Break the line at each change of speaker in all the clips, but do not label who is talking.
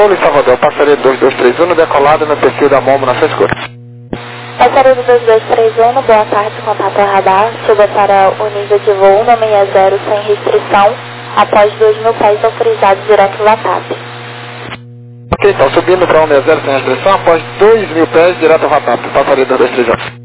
controle, Salvador, passaredo 2231, decolada no perfil da Momo na sua escolha.
Passaredo 2231, boa tarde, contato ao radar, suba para o nível de voo no 60 sem restrição, após 2.000 pés autorizados direto VATAP.
Ok, então subindo para 160 sem restrição, após 2.000 pés direto ao VATAP, passaredo 2231.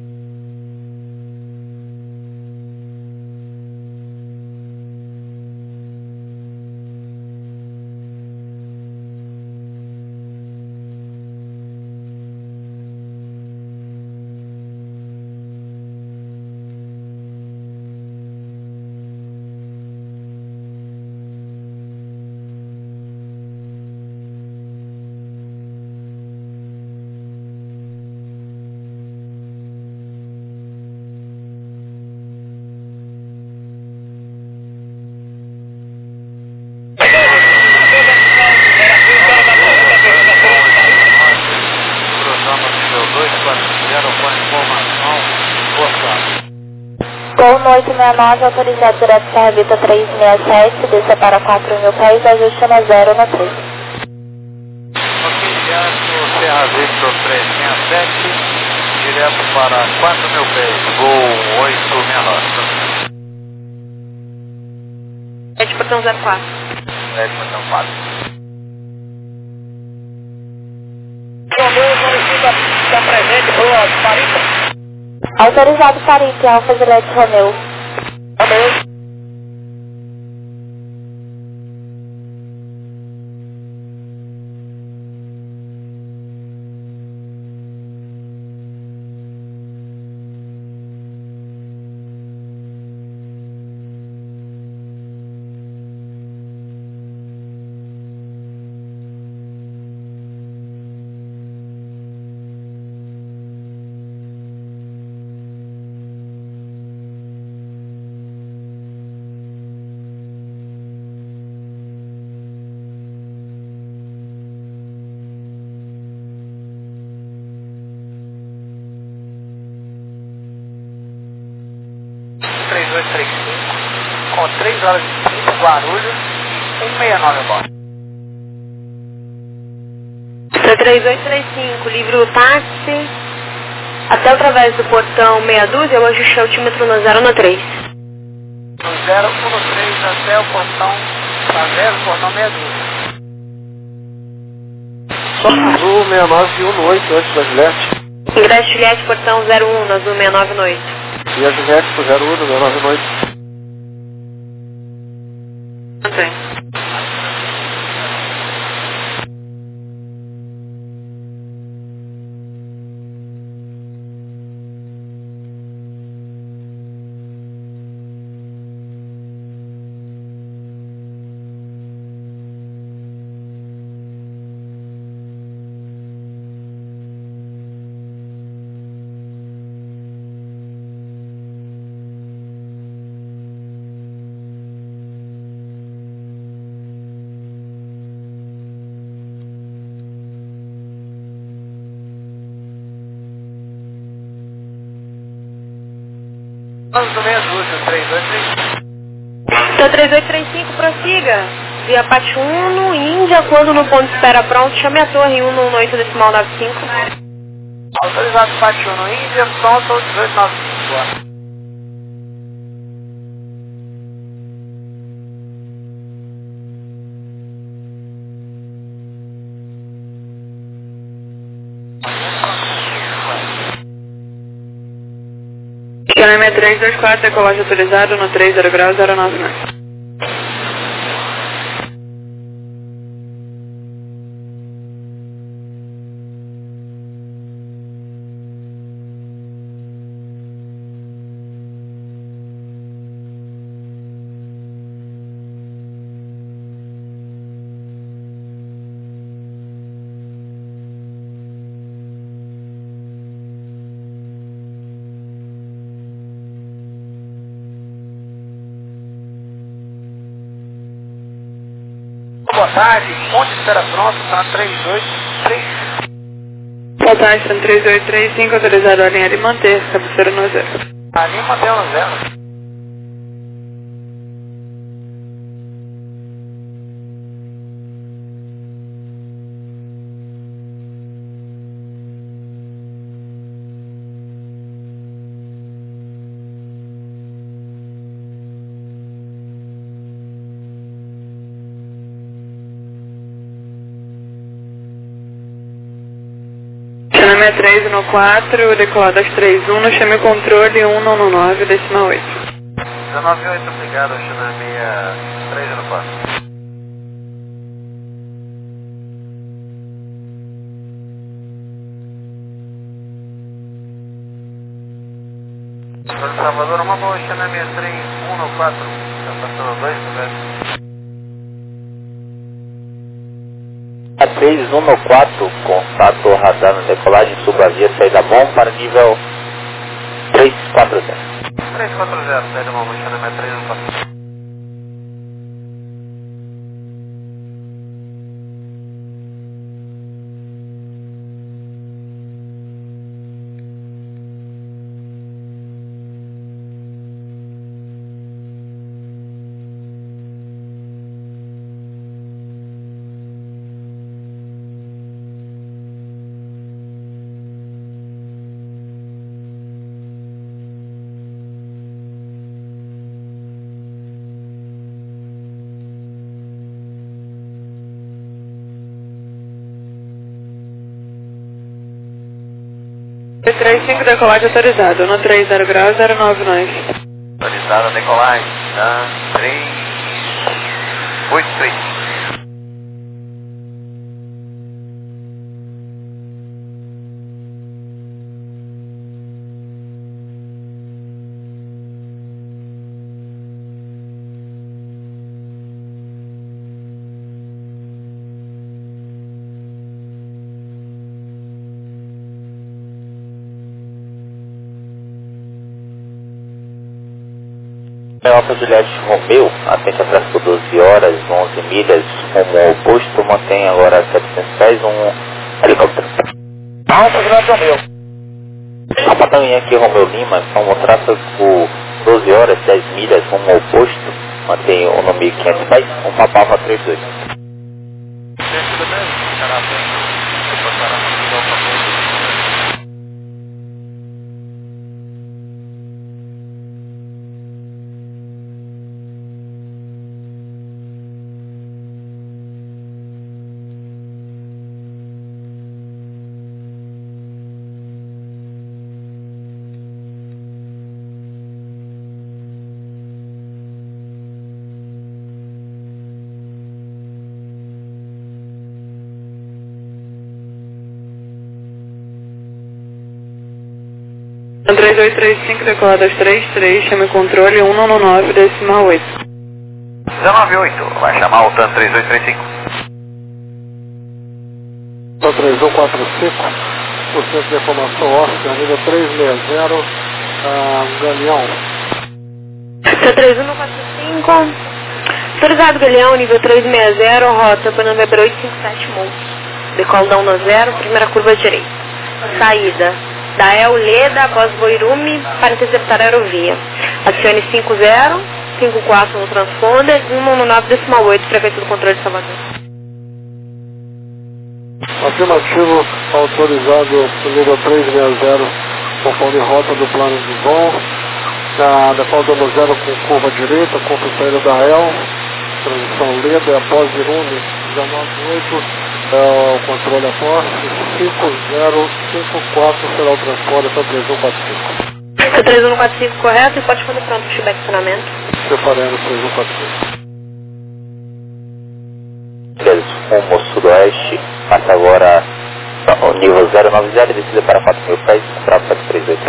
Gol no 869, autorizado direto para a Revita 367, desça para 4.000 pés, ajuste na 0 no 3.
Ok, Yato, Serra Victor 367, direto para 4.000 pés, Gol 869.
Ed Portão 04.
Ed Portão 4.
Romeu solicita está presente para Parita.
Autorizado Parita, Alfa Juliette Romeu.
Romeu.
Com 3 horas e 30, Guarulhos, 169 agora.
3835, livre o táxi, até através do portão meia dúzia, eu ajustei o altímetro no 0 no 3.
No 0, 1 no 3, até o portão, tá 0, portão meia dúzia.
Só azul 69 e 1 no 8 antes da Juliette.
Ingresso Juliette, portão 01, no azul 69 no 8.
E a Juliette pro 01 no 69 no 8.
Mantém.
Vamos no meia dúzia, 3235.
Então 3835, prossiga. Via Pátio 1 no Índia, quando no ponto de espera pronto, chame a torre 1 no 8 decimal 95.
Autorizado Pátio no Índia, pronto, 1895 agora.
Canal 324, decolagem autorizado no 30 graus 099.
Boa tarde, ponte de espera pronto, tá 383.
Boa tarde, 3835, autorizado a linha de manter, cabeceira no 0.
A linha mantém no 0.
6314, decolado às 31, chame o controle 199, decimal 8.
198, obrigado, chama 6314. Salvador, uma boa, chama 6314, está passando 2,
A 314, contato radar na decolagem, suba a via, saída bom para nível 340.
340, saída bom, chama 6314.
C35, decolagem autorizado, 130 graus, 099.
Autorizada a decolagem, tá? 383.
Alfa Juliette Romeu, atende atrás por 12 horas, 11 milhas, rumo ao oposto, mantém agora 700 pés, helicóptero. Alfa Juliette Romeu. Apartamento aqui, Romeu Lima, são traças por 12 horas, 10 milhas, rumo ao oposto, mantém 1.500 pés, Alfa 32.
Então 3835, decolado às 33, chame o controle 199, decimal 8.
198, vai chamar o TAN 3835.
TAN 3145, o centro de informação Oscar, nível 360, Galeão.
C3145, autorizado Galeão, nível 360, rota para November 857 Montes. Decolo da 10, primeira curva direita. Saída da El Leda após Boirume para interceptar a aerovia. Acione 5054 no transponder, 199,8, prefeito do controle de Salvador.
Afirmativo, autorizado nível 360, conforme rota do plano de voo. Default 0 com curva direita, curva saída da El, transição Leda após Boirume, 198. O controle a posse, 5054 será o transporte para 3145.
C3145 correto e pode responder pronto o feedback de acionamento.
Separando 3145.
Rumo sudoeste, passa agora o nível 090 e descida para 4.000 pés, contrato 738.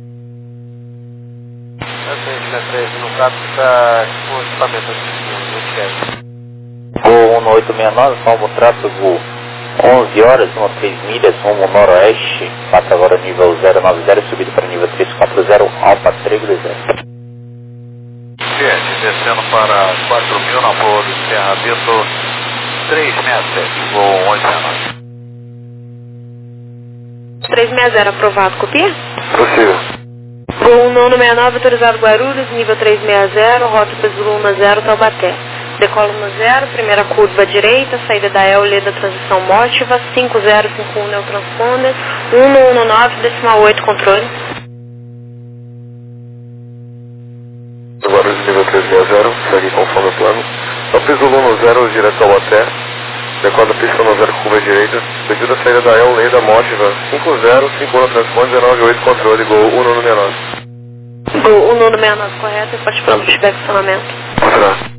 No caso está com equipamento aqui,
Voo 1869, como traço voo 11 horas, 13 milhas, rumo noroeste, passa agora nível 090, subido para nível 340, Alfa 320.
Descendo para 4.000 na boa do Cerrabito 367, voo 1169.
360 aprovado, copia?
Possível.
Voo 969, autorizado Guarulhos, nível 360, rota Pesul 10, Taubaté. Decolo 10, primeira curva direita, saída da El Leda, transição Mótiva, 5051 Neo Transponder, 119, decimal 8, controle.
Guarulhos nível 360, segue conforme o plano. Pesul 10, direto ao Taubaté, Decora da pista 90 com curva direita. Pedido a saída da El Leda Mótiva 5051 transponder 198 controle, Gol 169.
Gol 169 correto, participando do inspecionamento.
Contra.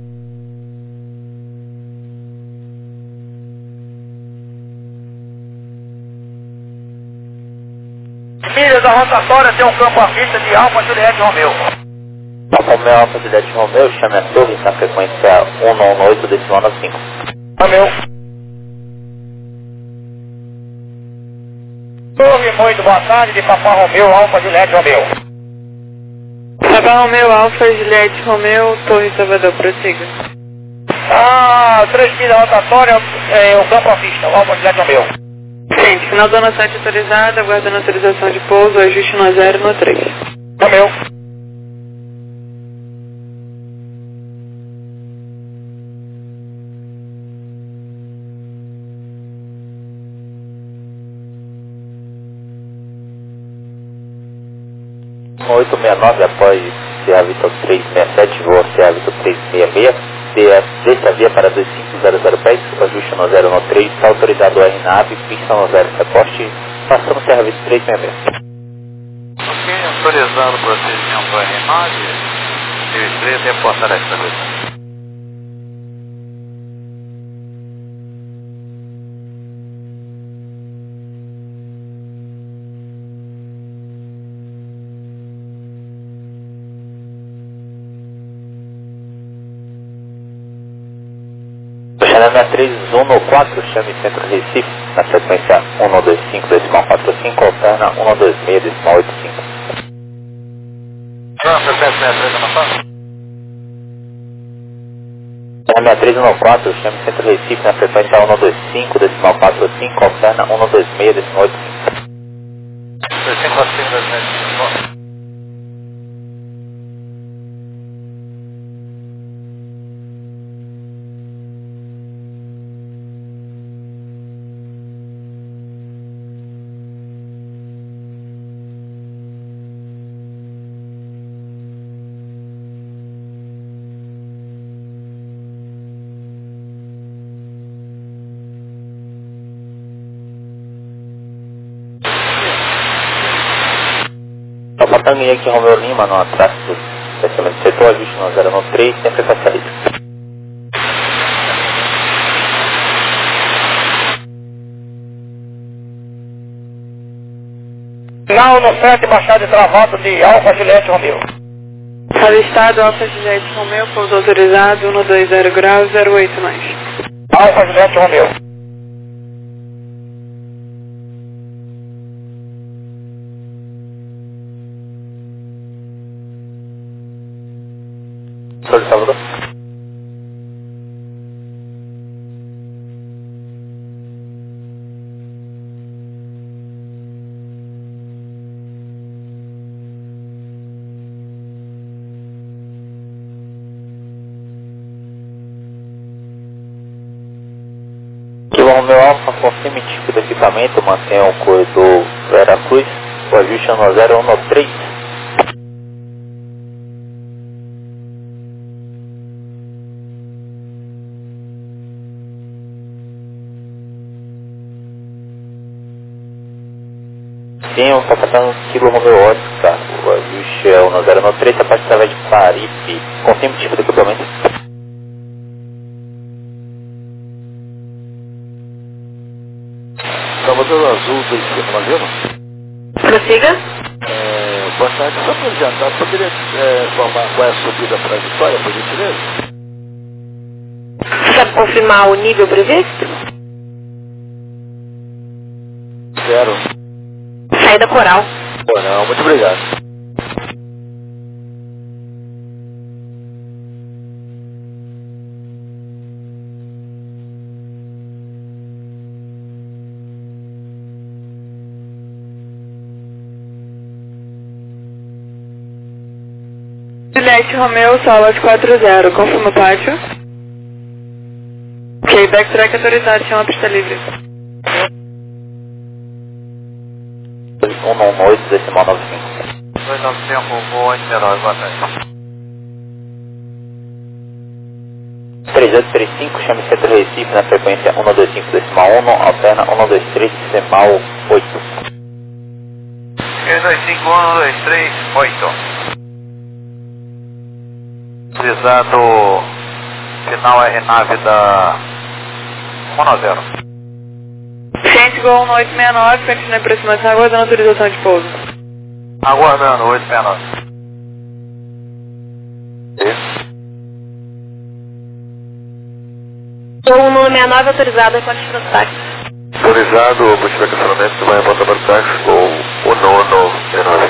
Milha da rotatória tem um campo à vista de Alfa Juliette Romeu.
Alfa Romeu, Alfa Juliette Romeu, chame a torre na frequência 198 decimal 95.
Romeu. Torre, muito boa tarde, de Papá Romeu, Alfa Juliette Romeu.
Papá Romeu, Alfa Juliette Romeu, Torre Salvador, prossiga.
3 milhas da rotatória, o campo à vista, Alfa Juliette Romeu.
Gente, final zona 7 autorizada, aguardando autorização de pouso, ajuste no 0 no 3.
Romeu.
No 869 após Sierra Vitor 367, voa Sierra Vitor 366, desce a via para 2500 pés, ajuste no 0 no 3, está autorizado o R na ave, pista no 0, reposte, passando Sierra Vitor 366.
Ok, autorizado o procedimento R9, registrei e reportar esta vez.
Chame 314, chame Centro Recife, na sequência 125 decimal 45, alterna 126 decimal 85.
França 763 na fase?
Chame 314, chame Centro Recife, na frequência 125 decimal 45, alterna 126 decimal 85.
2545 2025.
Reportando aqui Romeu Lima, no atraso do descimento do setor, ajuste no 0 no 3, sempre com a saída.
Final no 7, baixada de travado de Alfa Juliette Romeu.
Avistado, Alfa Juliette Romeu, pouso autorizado, 120 graus, 08 mais.
Alfa Juliette Romeu.
Torre Salvador. Kilo Romeu Alfa, confirme tipo de equipamento, mantenha o corredor Veracruz, o ajuste no 0 no 3. Sim, eu estou passando Kilo Romeu Oscar, o ajuste é o 0 no 3, a parte através de Paripe, confirme tipo de equipamento.
Salvador Azul 25 Navema.
Prossiga.
Boa tarde, só para adiantar, poderia informar qual é a subida para a Vitória, por gentileza?
Você sabe confirmar o nível previsto?
0.
Saída coral.
Bom, não, muito obrigado.
Juliette Romeu, Salas 40, confirma o pátio. Ok, backtrack autorizado, chama a pista livre.
198 decimal 95.
295, voo 89, boa tarde.
3835, chame Centro Recife na frequência 125.1, alterna 123.8.
325, 123.8. Utilizado final RNAV da 190.
Ciente Gol 1869, continua em aproximação, aguardando autorização de pouso.
Aguardando, 869.
Gol 169 autorizado, reporte para o táxi.
Autorizado, multiplica estacionamento, vai voltar para o táxi, ou o nono menor.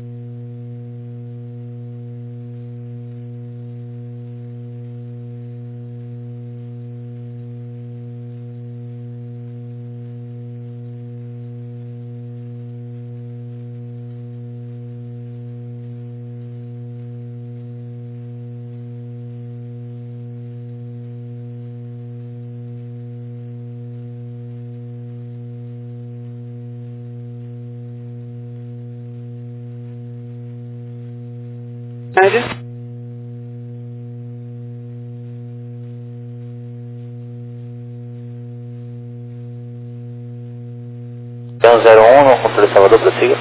Média.
Então 01, no controle de Salvador, prossiga.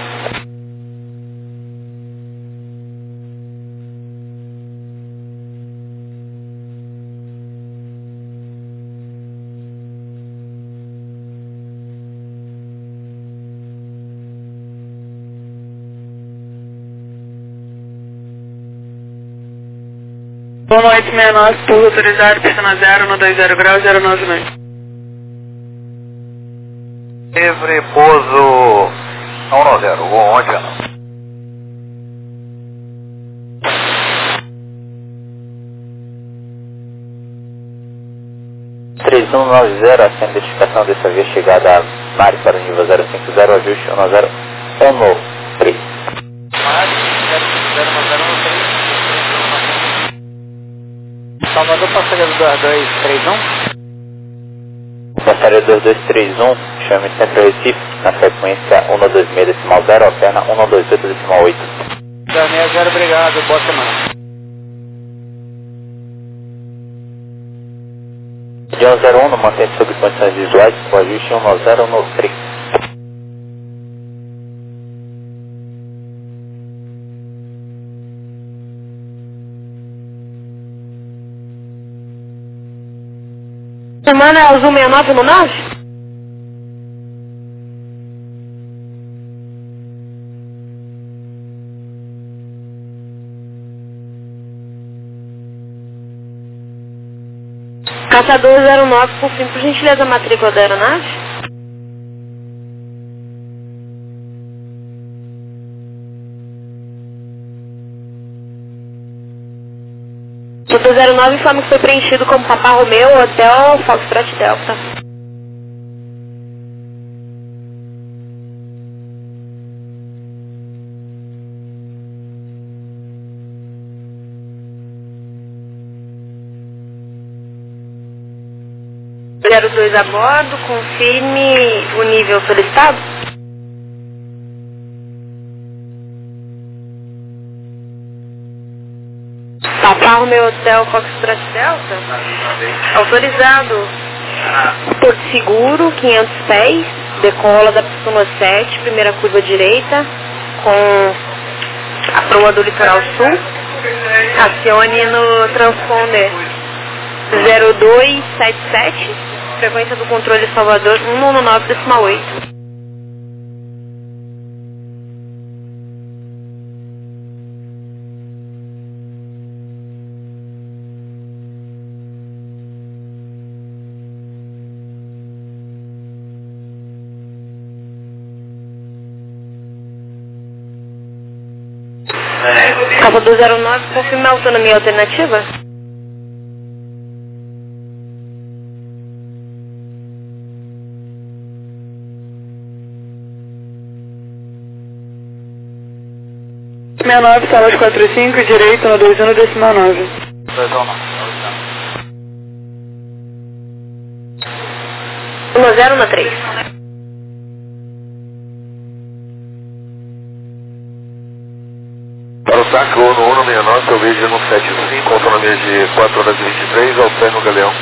Gol 1869, pouso autorizado, pista 0, no 20 graus, 099.
Livre, pouso 190, Gol 189.
3190, a identificação dessa via chegada a Mari para o nível 050, ajuste 10113.
Salvador, passageiro 2231.
Passageiro 2231, chame Centro Recife na frequência 126.0, alterna 128.8.
260, obrigado, boa semana.
De 101, não mantém sob condições visuais, com ajuste 11013.
Semana é o Azul 69 no 9? Caçador 09, por gentileza, a matrícula da aeronave. Tudo 09 informa que foi preenchido como Papa Romeu, Hotel Foxtrot Delta. Zero 2 a bordo, confirme o nível solicitado. Papa Romeu Hotel Foxtrot Delta. Autorizado. Porto Seguro, 500 pés, decola da pista 7, primeira curva direita, com a proa do litoral sul. Acione no transponder 0277, frequência do controle Salvador 119.8. Cabo 209, confirma a autonomia alternativa?
Sala 45, direito no 21.9.
10 na 3.
Para o
TAC no 169, seu vídeo no 75, autonomia de 4 horas e 23, alterno Galeão.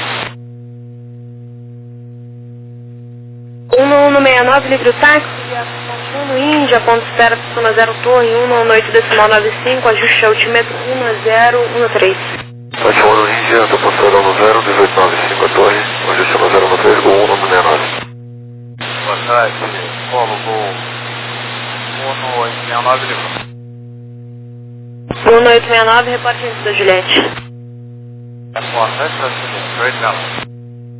169, livre o táxi, no Índia, ponto espera, pistona 0 torre, 198 decimal 95, ajuste altímetro 1013.
Ótimo no Índia, tô postando no 0, 1895 a torre, ajuste no 013 com 169.
Boa tarde, Polo, voo 1869, livre.
1869, reporte antes da Juliette.
Importante para Juliette, 869.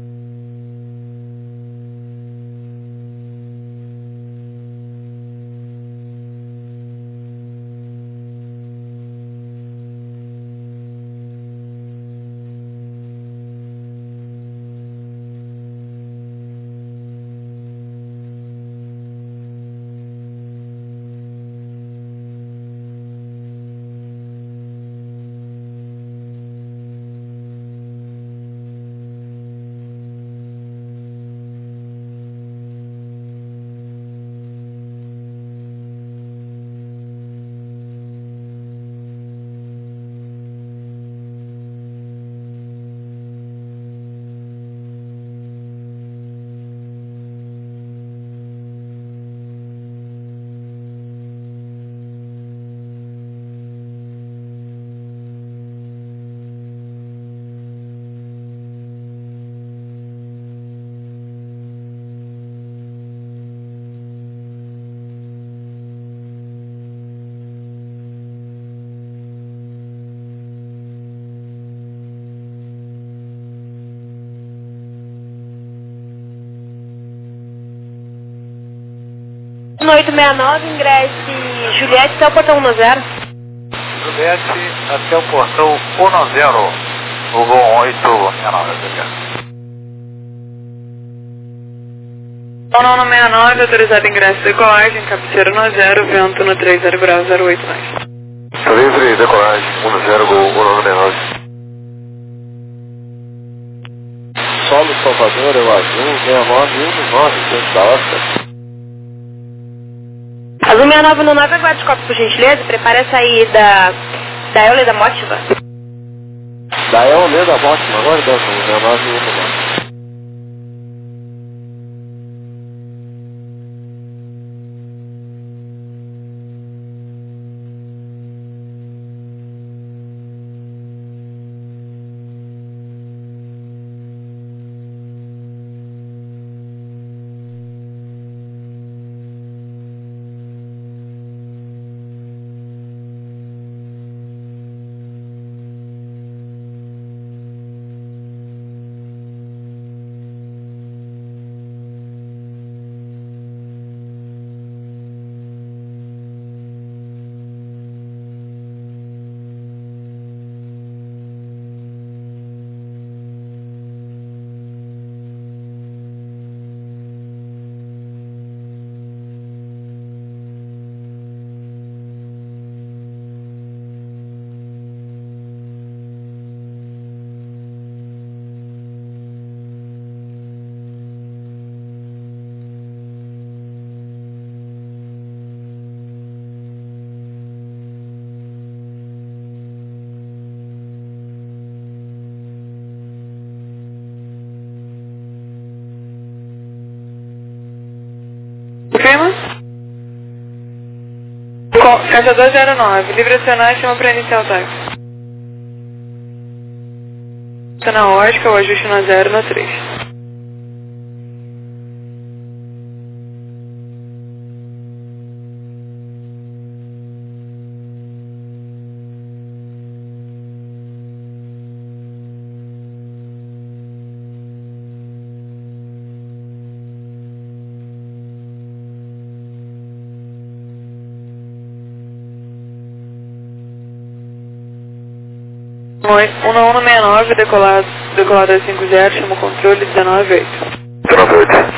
No 869, ingresse Juliette até o portão 10.
Juliette até o portão 10, o voo 869,
Não, 69, autorizado ingresso e decolagem, cabeceira no 0, vento no 30 graus 08 mais.
Livre, decolagem, 10 Gol 199.
Solo Salvador, eu azul, 69, 19, da Oscar.
Azul 6919, aguarde cópia por gentileza, prepare a saída da Eule da Mótiva.
Da Eule da Mótiva, agora dá 69, 19.
Confirma? Caixa 209, livre acionar, chama para iniciar o táxi. Está na ótica, o ajuste no 0 no 3. Oi, 1169, decolado a 50, chama o controle 198.
198.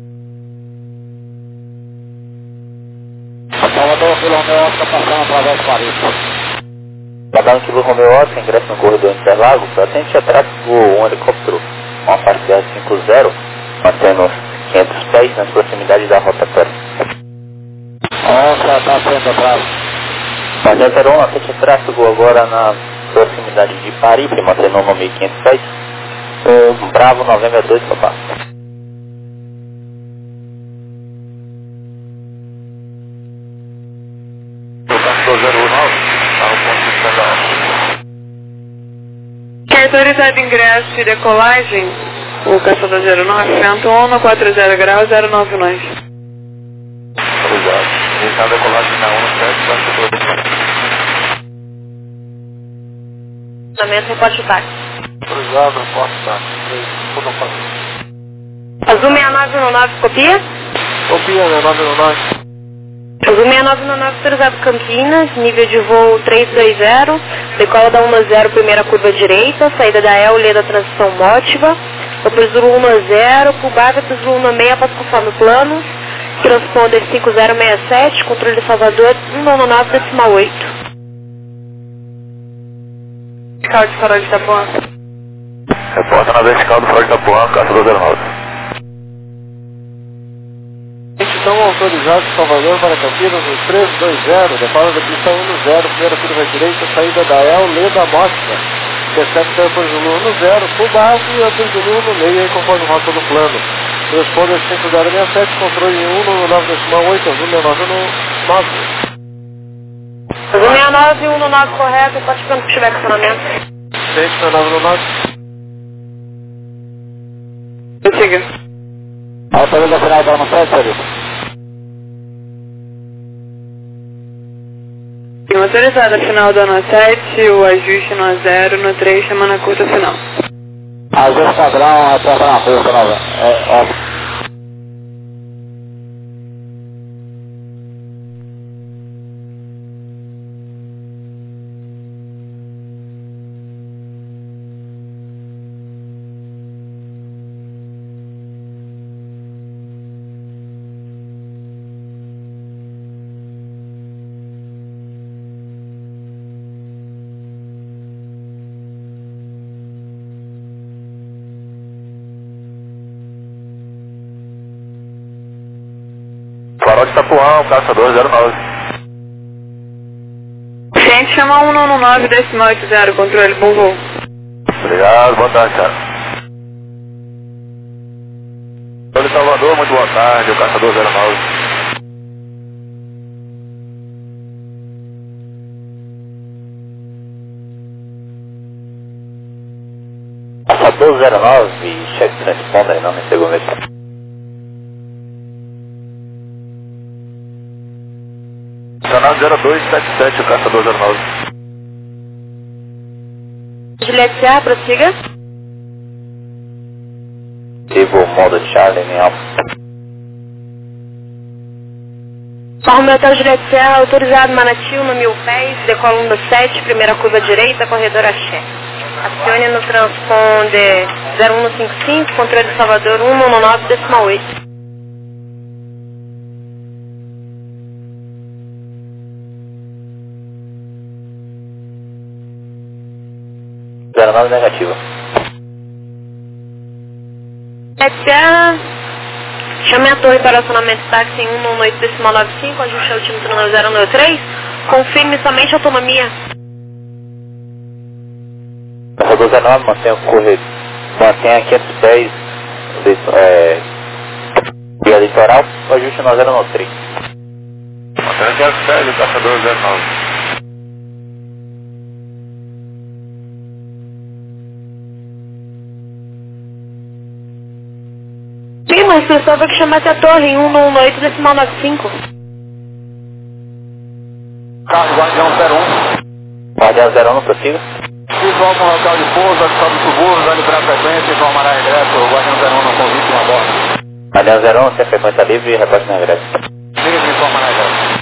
Salvador, Vila Romeu Oscar, passando através do Paris.
Padrão Kilo Romeu Oscar, ingresso no corredor Interlagos, atende a tráfego um helicóptero, uma parcial 50, mantendo 500 pés nas proximidades da rotatória.
Oscar, está frente atrás.
Guardião 01, aceite tráfego agora na proximidade de Paris, mantendo o nome 507. Bravo, Novembro 2, papá.
Quer autorizado ingresso de decolagem? O caçador 09, vento 1 no 40 graus 099.
Obrigado. Iniciar a decolagem na 17,
Lançamento, reporte o táxi.
Obrigado, reporte táxi.
Azul 6919, copia?
Copia, 6919.
Azul 6919, autorizado Campinas, nível de voo 320, decola da 10, primeira curva direita, saída da El, lê da transição Mótiva, depois do 10, Pubava, do 16, após conforme o plano, transponder 5067, controle de Salvador 199,8.
Fiscal de Farol de Itapuã.
Repórter na vertical do Farol de Itapuã, caçador 09.
Estão autorizados Salvador para Campinas no 320, decola da pista 10, primeira curva direita, saída da El, lê da Mótica. Recepta depois do 10, Pubava e depois do 16, conforme o rota do plano. Transponder 5067, controle 199,8, azul 6919.
Azul 6919, correto, pode ficar no tiver questionamento.
6919.
Siga.
Autoriza final da 17, senhor.
Autorizada final da 7, o ajuste no 0, no 3, chamando a curta final.
Ajuste padrão, atrasa na curta nova.
Farol de Itapuã, caçador 09.
Gente, chama 199,80, controle, bom voo.
Obrigado, boa tarde, cara. Sou de Salvador, muito boa tarde, o caçador 09.
Passador 09, chefe transponder, não me pegou mesmo.
Estacionado 0277, o caçador 09.
Juliette Serra, prossiga.
Ativo modo Charlie em alfa.
Farm Hotel Juliette Serra, autorizado Manatil no 1000 pés, decola 17, primeira curva direita, corredor Axé. Acione no transponder 0155, controle de Salvador 199,8.
09 negativa.
Serra, chame a torre para acionamento táxi em 118,95, ajuste ao tímetro 093, confirme somente autonomia.
Passador 19, mantenha 500 pés via litoral, ajuste no 093.
Mantenha 500 pés, o caçador 09.
Sim, mas pessoal vai que chamasse a torre em 118,95.
Carro Guardião 01.
Guardião 01, prossiga.
Visual com local de pouso, adição do subúrbio, dando para a frequência, informará regresso, o Guardião 01 no convite na borda.
Guardião 01, tem frequência livre e reporte no regresso.
Livre, informará regresso.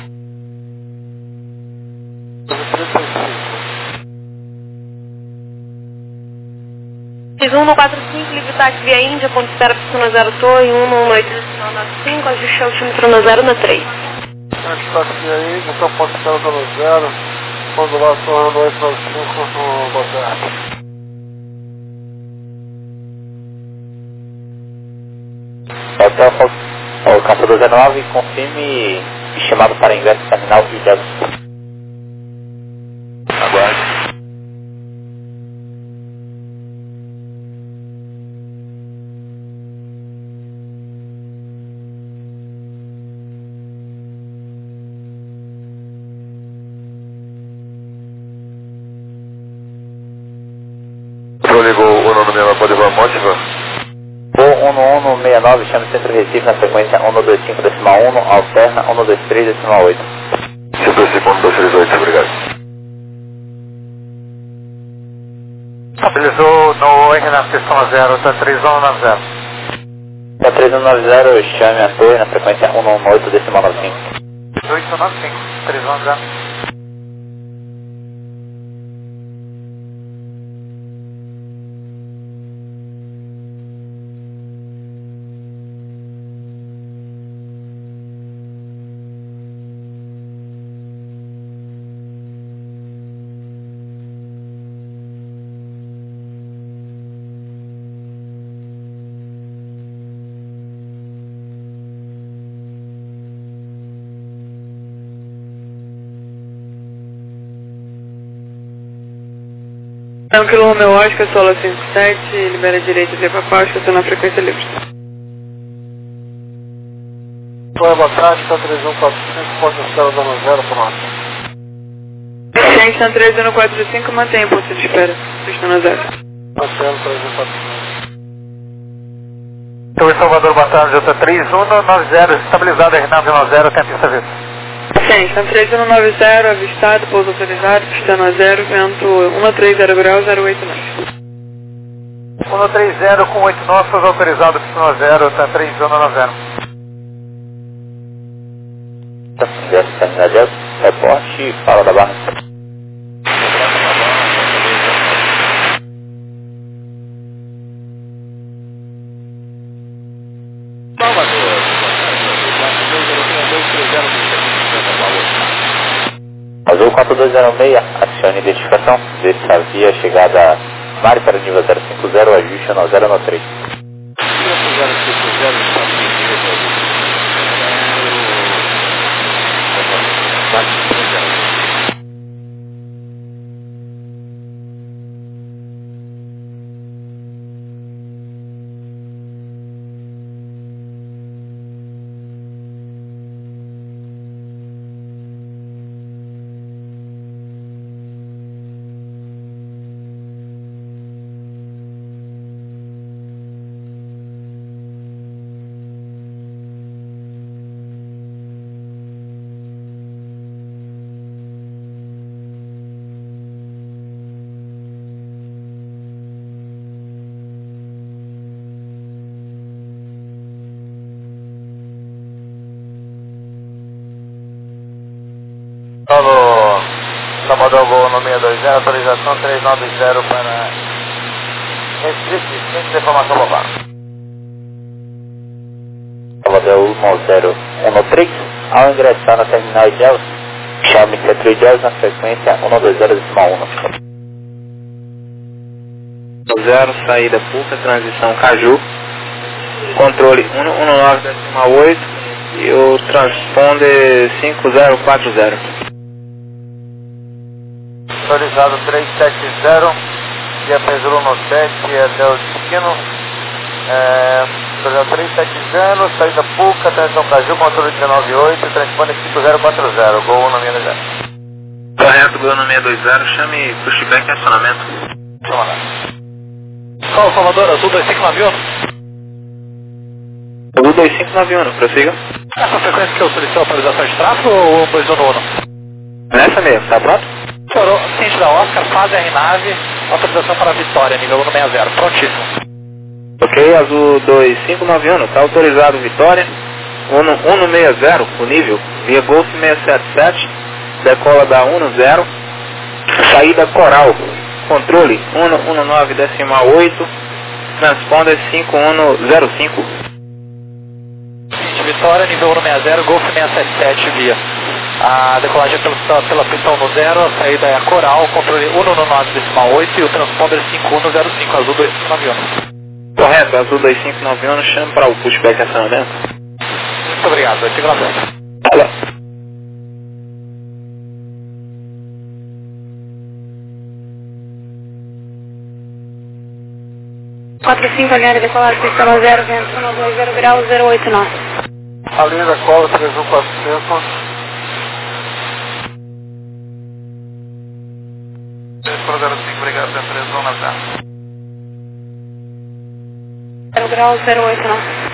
Fiz 145, livre táxi via Índia, ponto de espera piscina 0 torre, 118,95, ajuste ao tímetro no 093.
Táxi aí, então ponto de espera 0, modulação 895 no Boterra.
Hotel, o caçador 19, confirme chamado para ingresso terminal Ilha.
169, pode voar motivo.
Voo 1169, chame Centro Recife na frequência 125.1, alterna 123.8.
Centro Recife 1238, obrigado.
Estabilizou no R na pista 0, tá 3190.
Tá 3190, chame a torre na frequência 118.95.
895, 3190.
Tranquilo Romeu Oscar, Solo 57, libera direita de Papau, estação na frequência livre.
Boa tarde, está 3145, pode estar dando 0 por nós.
Gente, na 3145, mantém o posto de espera, pista na 0.
Marcelo, 3145.
Então, em Salvador, boa tarde, eu tô 3190, estabilizado R910, tenta em serviço.
Gente, na 3190, avistado, pouso autorizado, pista na 0, vento 130 graus, 089.
130 com 8 nós, autorizado, pista 0, tá 3190.
Terminal reporte, fala da barra. Azul 4206, acione identificação, dessa via chegada Mari para o nível 050, ajuste 1093.
Alô, Salvador Gol no 620, autorização 390 para Recife, centro de informação global.
Salvador 1013, ao ingressar na terminal Ilhéus, chame Centro Ilhéus na frequência 120.1. 0, saída PUCA, transição Caju, controle 119.8 e o transponder 5040.
Autorizado 370, via Presulo no 7 até o destino. Autorizado 370, saída PUCA, transição Caju, controle 198, transponder 5040, Gol 160.
Correto, Gol 620, chame pushback e acionamento.
Vamos lá. Qual Salvador, Azul 2591?
Azul 2591, prossiga.
Essa frequência que eu solicitei autorização de tráfego ou 121?
Nessa mesmo, tá pronto?
Coroa, ciente da Oscar, fase R-Nave, autorização para Vitória, nível 160, prontíssimo.
Ok, Azul 2591, tá autorizado Vitória, 160, o nível, via Golf 677, decola da 10, saída Coral, controle 119.8, transponder 5105.
Vitória, nível 160, Golf 677 via. A decolagem é pela pista 10, a saída é a Coral, controle 119.8 e o transponder 5105, Azul 2591.
Correto, Azul 2591, chama para o pushback acionamento.
Muito obrigado, 2590.
Alô.
Aliada decolar, pista 0, vento 120 graus, 089.
A linha da cola 31400.
Pro 05, obrigado, 3 na
0 grau 08 não.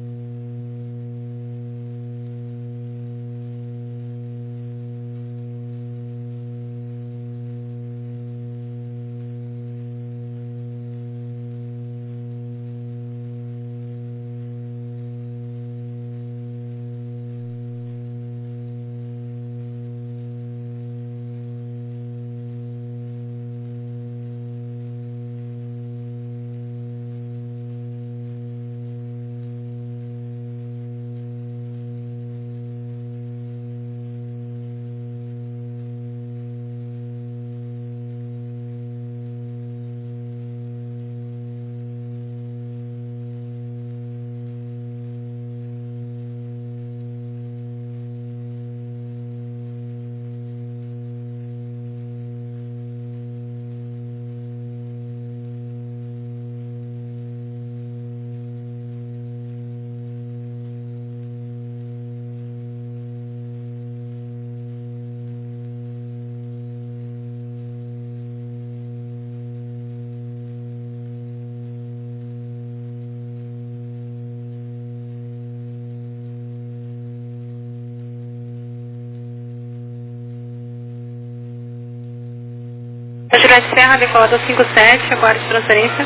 Juliette Serra, decolador 57, agora de transferência.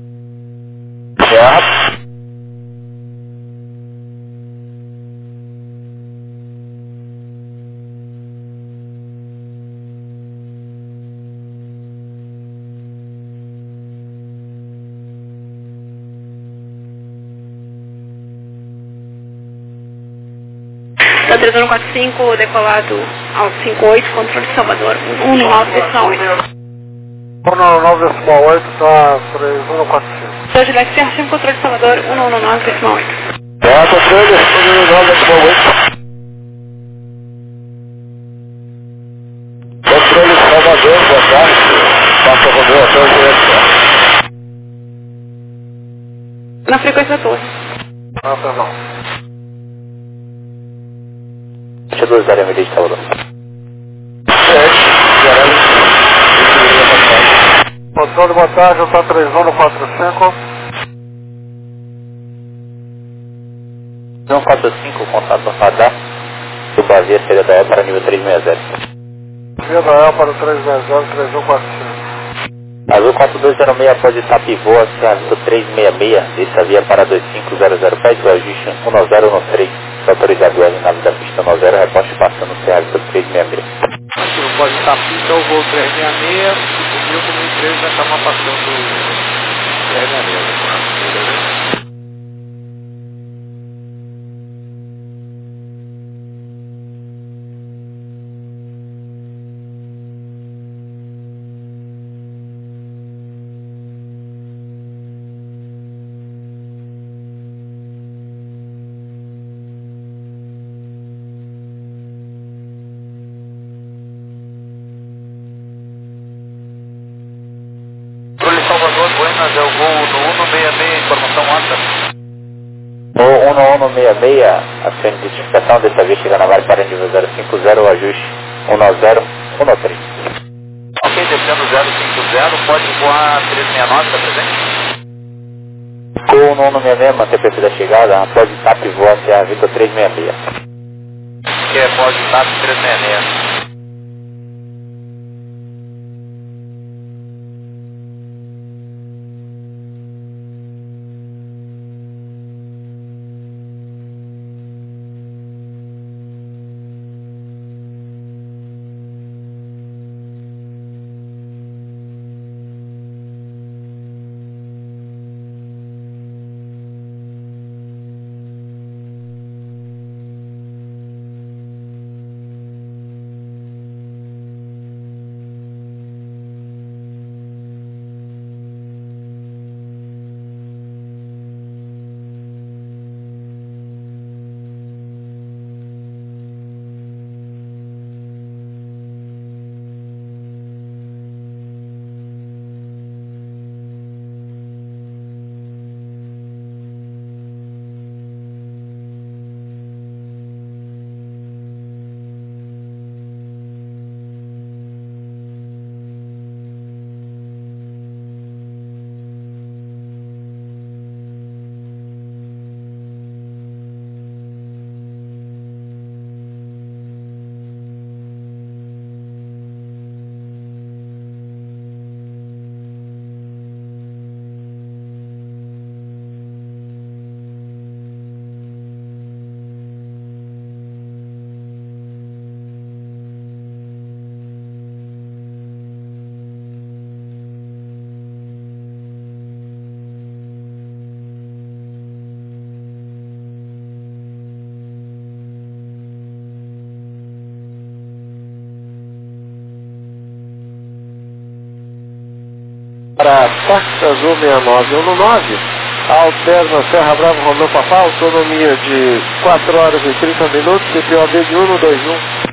Serra.
Tá 3145, decolado ao 58, controle de Salvador, 19,8.
119,8 está 3145.
Sou Juliette Serra, time controle de Salvador, 119,8.
Serra, controle, 119,8. Controle Salvador, boa tarde. Passa o Romeu, até o
Na frequência da torre.
Ah, perdão.
22 área medida de Salvador. 7,
Controle, boa tarde, eu estou 3145.
145, contato no radar. Subavia seria da E para nível 360.
Via da El para o 360, 3145.
Azul 4206 após etapa pivô, acionamento 366, desça via para 25000, pede o ajuste 1013, autorizado o nave da pista 10, reposte passando o CR 366.
Aqui no pode estar pista, o voo 366, o meu como empresa já estava passando o 366.
Salvador, Buenas, é o voo no 166, informação alta.
O 1166, ação de identificação, dessa vez chegando agora para nível 050, o ajuste 1013.
Ok, descendo 050, pode voar 369, está presente?
Com o 1166, manter perfil da chegada, após etapa voa até a Vitor 366.
Que é pode estar 366.
Azul 6919, alterna Serra Bravo Romeu Papá, autonomia de 4 horas e 30 minutos, CPOB de 121.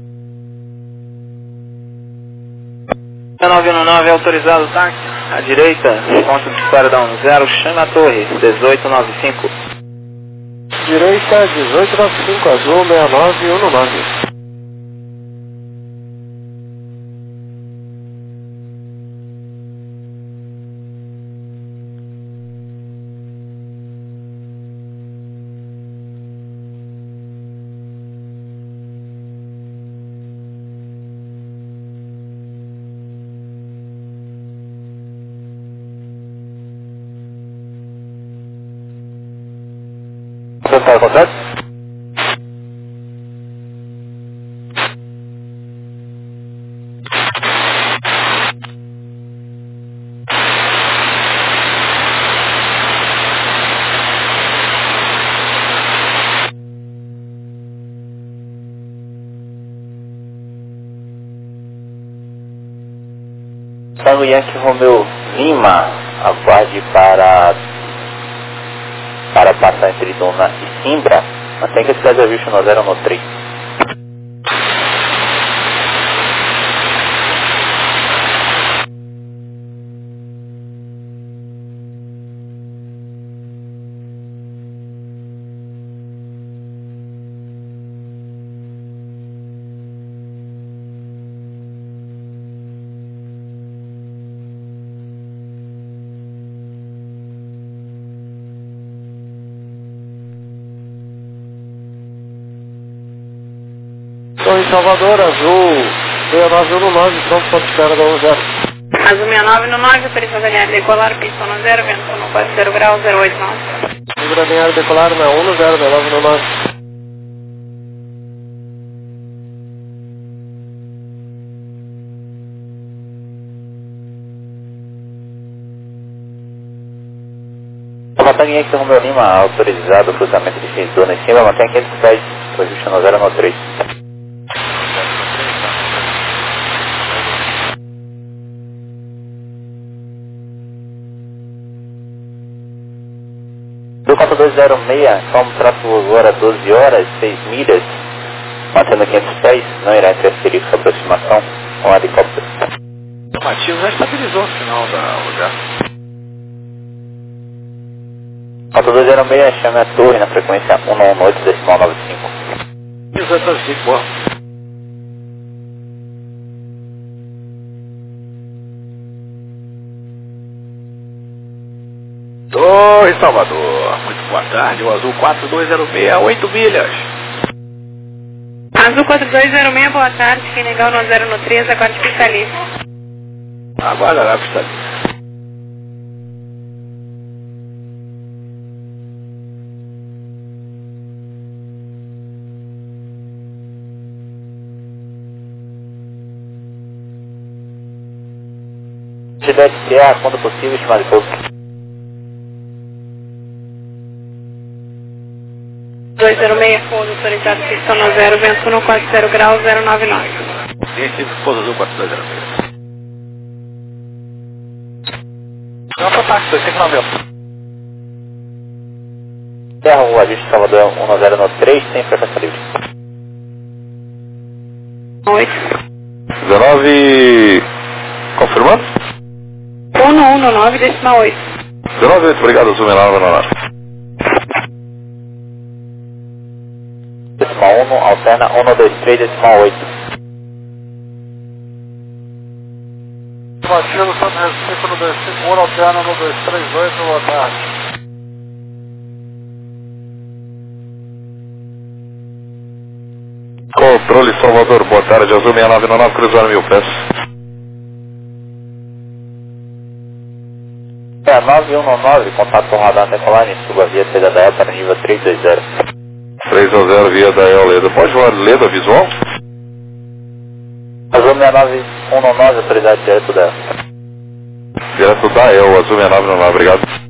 919 autorizado táxi, à direita, ponto de espera da 10, chama a torre, 1895.
Direita 1895, Azul 6919.
Total completo? Tango Yankee Romeu Lima, aguarde para passar entre Dona e Simbra, mantenha esse de ajuste no 0 no 3.
Estou em Salvador, Azul 6919, pronto para espera da 10.
Azul 6919, autorização linear decolar, pista 10, vento 140 graus, 089.
Libra linear decolar na 10, 1919.
Tango Yankee Romeu Lima, autorizado cruzamento de Dona e Simbra, mantenha 500 pés, ajuste no 0 no 3. Do 4206, como tráfego agora 12 horas, 6 milhas, mantendo 500 pés, não irá interferir com a aproximação com o helicóptero.
O Matias já estabilizou o sinal da lugar.
4206, chame a torre na frequência 118.95.
Exatamente, boa. Torre Salvador, muito boa tarde, o Azul 4206, 8 milhas.
Azul 4206, boa tarde, quem legal no 0 no 3, aguarde pista livre.
Aguardará a pista livre.
Atividade CA, quando possível, estimado de pouco.
206, pouso autorizado, pista 0, vento 140 graus, 099.
Esse pouso Azul 4206.
Não, para táxi, 259.
Terra, o ajuste Salvador 10 no 3, sem frequência livre.
8.
19, confirmando?
119, décima 8.
19, obrigado, Azul 6919.
Décima 1, alterna 123, décima 8.
Batido Santo Recife no 251, alterna no 238, boa tarde.
Controle Salvador, boa tarde, Azul 6919, cruzando 1000 pés.
919, contato com o radar decolagem, suba via saída da E para nível 320.
320 via da El Leda. Pode voar Leda visual?
Azul 69119, autoridade direto da
Direto da El, Azul 6919, obrigado.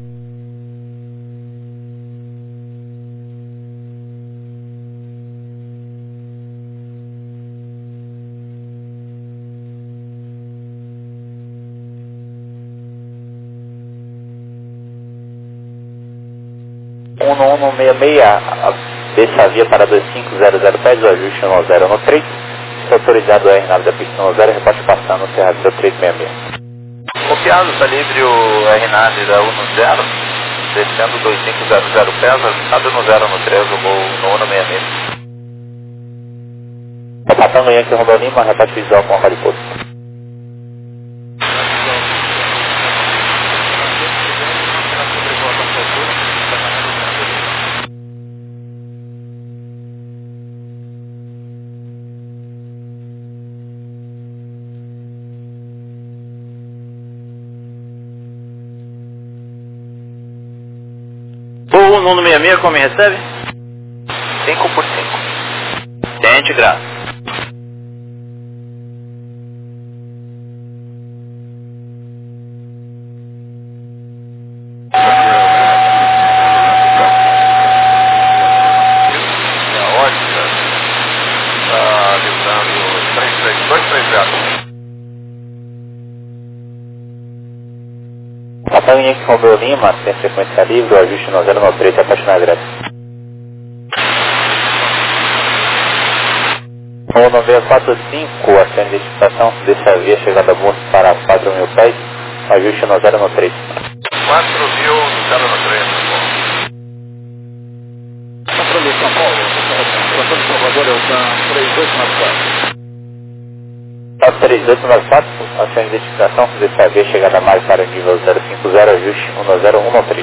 1166, deixa a via para 2500, pede o ajuste no 013. Está autorizado o R9 da pista no 0, repórter passando no Cerrado 366.
Copiado, está livre o R9 da 10, descendo 2500 pés, ajustado no 013, o voo no 166.
Está passando o Yankee Romeo Lima, repórter visual com a Mariposa.
O Nuno 66, como me recebe? 5 por 5. Tente, graça.
Papai Yankee Romeo Lima, tem frequência livre, o ajuste no 093, apaixonar direto. 9645, a sua identificação, deixa a via chegada a Bursa para 4.000 pés, ajuste no 093.
4.000 no 013.
Controle São Paulo, controle Salvador, é o TAM 3894.
3894, a sua identificação, deixa a via chegada a mais para o nível 050, ajuste 10113.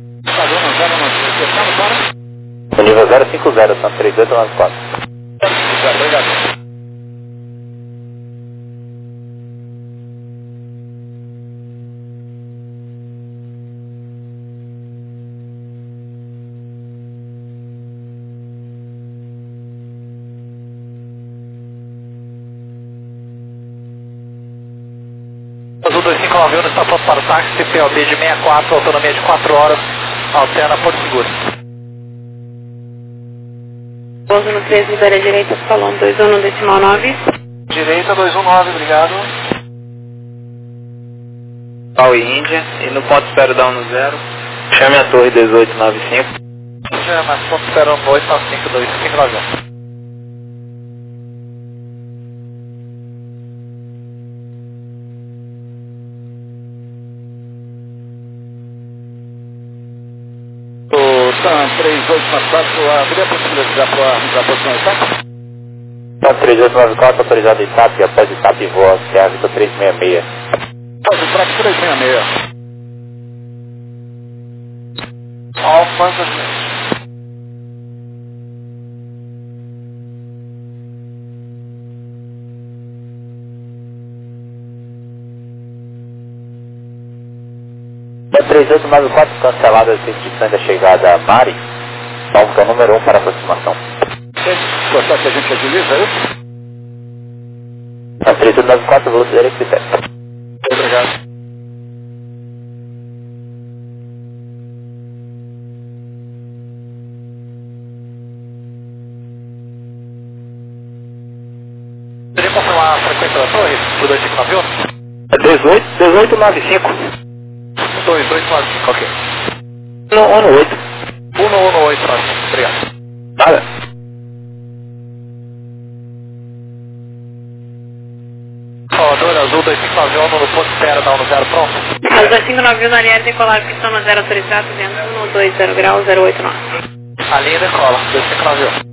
O nível 050, são 3894.
Obrigado.
Azul 2591 está pronto para o táxi, PLD de 64, autonomia de 4 horas, alterna Porto Seguro.
Pouso no 13, libera direita, falando 21
Direita 219, obrigado.
Pau e Índia, e no ponto espero dar 10, chame a torre 1895.
Chama, ponto espera 8952591.
TAM 3894, haveria possibilidade de dar para a posição exata?
TAM 3894, autorizado ITAP, após ITAP voa, Serra Vitor 366.
Pode entrar para 366.
Quantas vezes?
Da 3894, cancelada as restrições da chegada a Mari, salvo número 1 para aproximação.
Gostar que a gente agiliza, é isso?
Da 3894, velocidade equipéria.
Obrigado.
Poderia confirmar a frequência da torre, por 2591?
1895.
2295, ok.
118.
118, obrigado.
Nada.
Salvador, Azul 2591 no ponto espera, dá 10 pronto.
Azul 2591 na área decolar, pistão no 0 autorizado, vento 120 graus, 089.
A linha decola, 2591.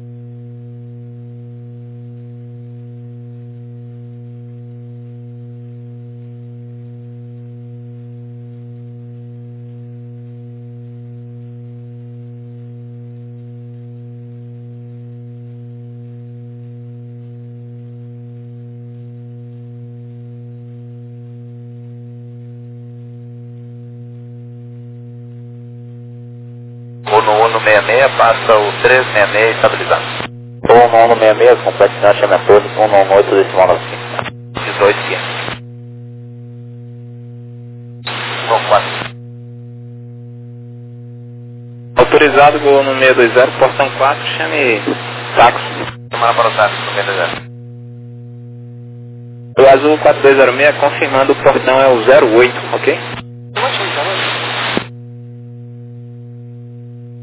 O no 166 passa o 366 estabilizado.
O 1166, complexidade chama a torre, 118 decimal 95.
1815. Bom, 4. Autorizado, gol no 620, portão 4, chame táxi. Semana para o táxi no 620. O azul 4206, confirmando o portão é o 08, ok?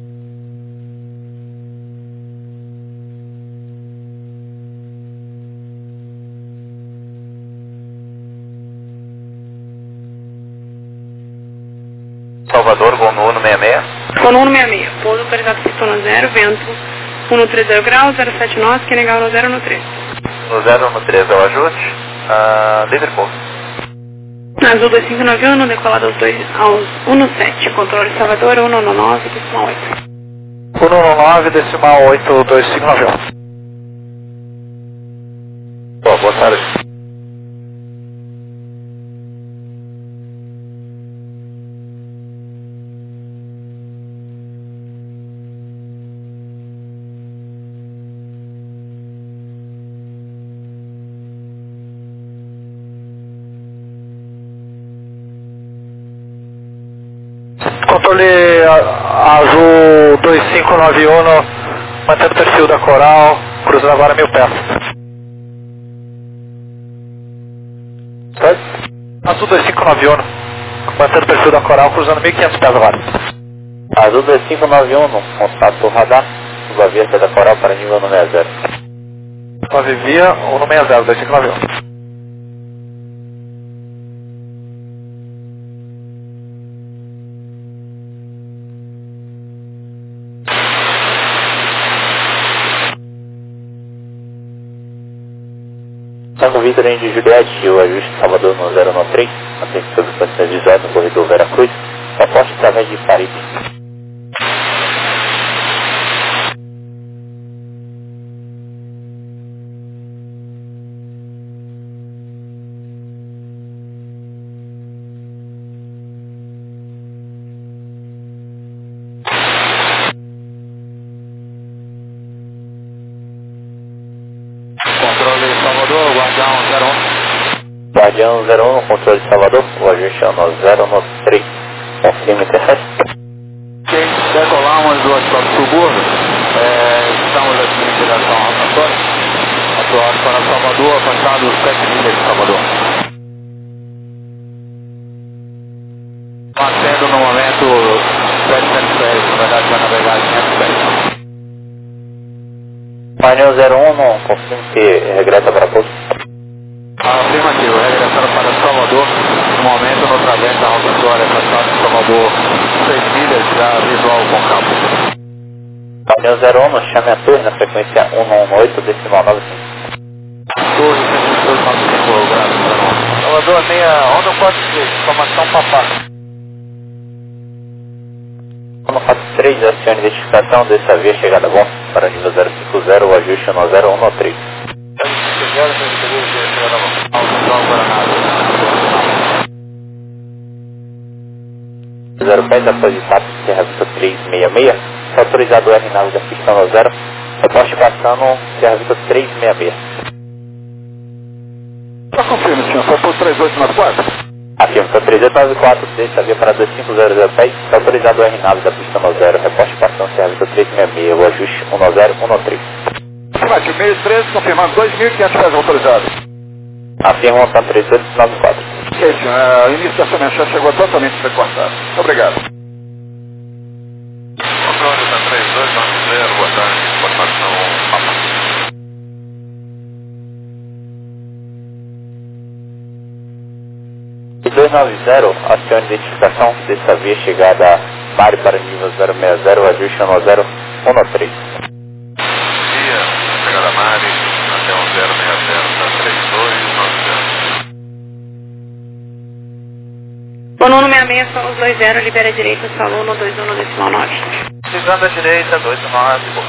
Salvador, gol no 166.
Gol no 166, pouso autorizado pista no 0, vento 130 graus, 07 nós, que negar no 0 no 3.
No 0 no 3 é o ajuste, livre pouso.
Azul 2591, decolado aos 17, controle Salvador, 119, decimal 8.
119, decimal 8, 2591.
Boa tarde.
Controle azul 2591, mantendo o perfil da Coral, cruzando agora 1000 pés. Azul 2591, mantendo o perfil da Coral, cruzando 1500 pés agora.
Azul 2591, contato radar, suba a via da Coral para nível 160.
Nove via 160, 2591.
Tango Vitor de Juliette, o ajuste Salvador no 013, mantém sob condições visuais no corredor Veracruz, reporte através de Paripe. Guardião 01, controle de Salvador, o ajuste é no 013, confirma interface.
Ok, decolamos do asfalto subúrbio, estamos aqui em direção ao Antônio, atual para Salvador, afastado 7 milhas de Salvador. Mantendo no momento 700 pés, na verdade vai navegar 500 pés.
Guardião 01, não confirma que regressa para pouso.
Afirmativo, regressando para Salvador, no momento no travessa da rotatória, afastado de Salvador 6 milhas, já visual com campo.
Guardião 01, chame a torre na frequência 118, decimal 95.
Torre 19295, graças.
Salvador, meia onda 43, informação papá.
143, acione identificação dessa via chegada bom para nível 050, o ajuste no 0113. Zero pés após o status Serra Vista 366, está autorizado o R nave da pista no 0, reposte passando Serra Vista 366.
Só confirma, senhor, foi por 3894?
Afirma, foi 3894, deixa a via para 2500 pés, está autorizado o R nave da pista no 0, reposte passando Serra Vista 366, o ajuste 10113.
Afirmativo, meio 13, confirmando 2.500 pés autorizados.
Afirma, está 3894.
Ok, senhor, o início dessa mensagem chegou totalmente recortado. Obrigado.
Controle da 3290, boa tarde, informação papá.
E 290, acione identificação dessa via chegada a Mário para nível 060, ajuste no 0113.
Via, chegada Mari, até o 060, da 3290.
Bom, no 66, só os 20, libera a direita, salão no 21, decimal 9.
Pisando à direita, 29, boa.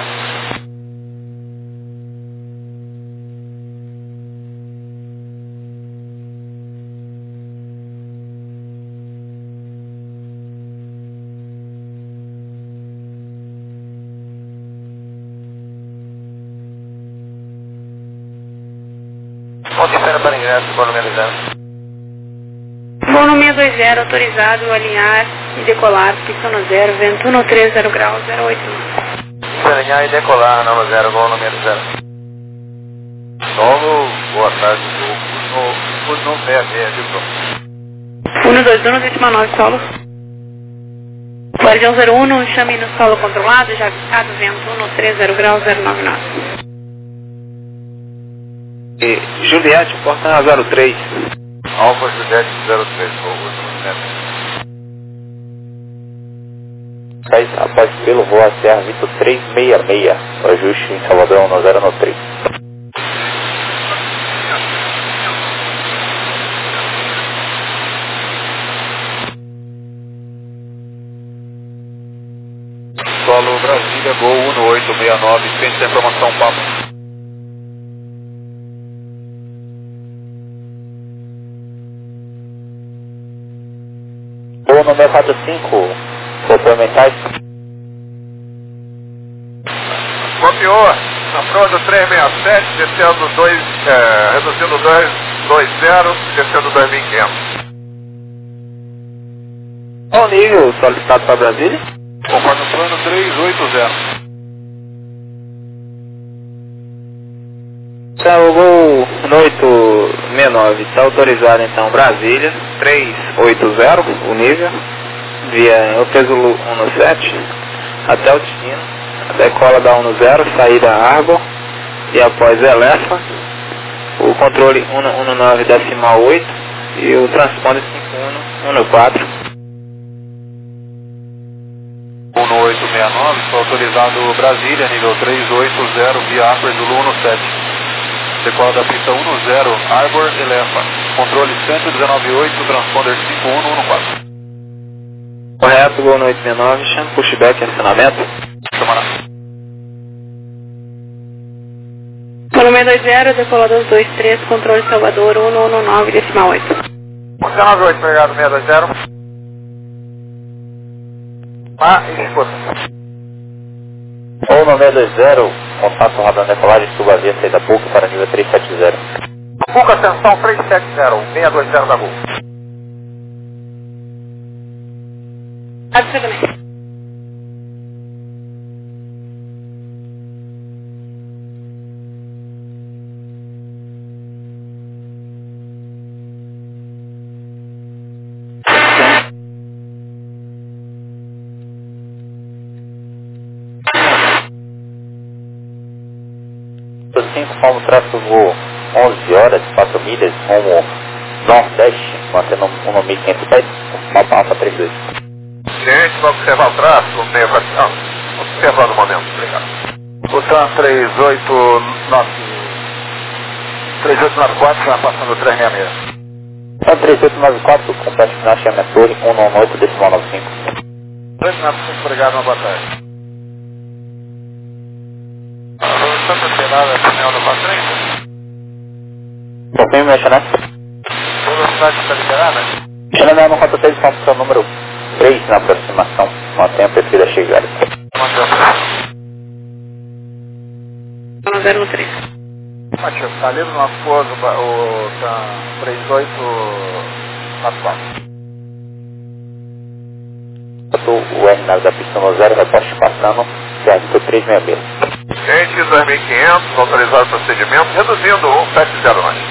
Ponto espera para ingresso, por número 0.
Bom, no 620, autorizado alinhar e decolar, pista no 0, vento 130 graus, 08.
Alinhar e decolar, nova 0, gol número 0. Solo, boa tarde, no 66, de pronto.
121, decimal 9, solo. Guardião 01, chame no solo controlado, já avisado, vento 130 graus, 099.
E Juliette, porta 03. Alfa Juliette 03, o último
após pelo voo a Serra Vitor 366, o ajuste em Salvador 1093.
Solo Brasília, Gol 1869, frente da informação Papo.
Gol no 645, complementar.
Copiou, na prova do 367, descendo 2, reduzindo 220, descendo 2.500.
Qual o nível solicitado para Brasília?
Conforme o plano 380.
O Gol 869, está autorizado então Brasília, 380, o nível, via Opezulu 17, até o destino, a decola da 10, saída Arbor, e após Elefa, o controle 119,8 e o transponder 5114.
1869, está autorizado Brasília, nível 380, via Opezulu 17. Decola da pista 10, Arbor, Elefa. Controle 119,8, transponder 5114.
Correto, Gol 869, chama pushback, acionamento.
Chamará.
Gol 620, decolador 23, controle Salvador 119,8.
198, obrigado, 620. Escuta.
Ou no 620, contato radar decolagem, suba via saída PUC para nível 370.
PUC, atenção, 370, 620 da Gol.
Absolutamente.
Como traço voo 11 horas, 4 milhas, rumo nordeste, mantendo 1.500 pés, mapa Alfa 32.
Gente, vai observar o traço, meio vertical. Observando o momento, obrigado.
Butan 3894, já passando 366.
Butan 3894, complexo final chama Torre 118,95.
395, obrigado, uma boa tarde. Santa Fernanda, Pinel do 430.
Confirme, meu chanel.
Velocidade está liberada?
Chanel no 43, construção número 3 na aproximação. Mantenha o perfil da chegada.
Zero no 3.
Matias, está livre do nosso pouso, o 3844.
O R9 da pista 0, reposte passando, certo 366.
Gente, 2.500, autorizado o procedimento, reduzindo 1709.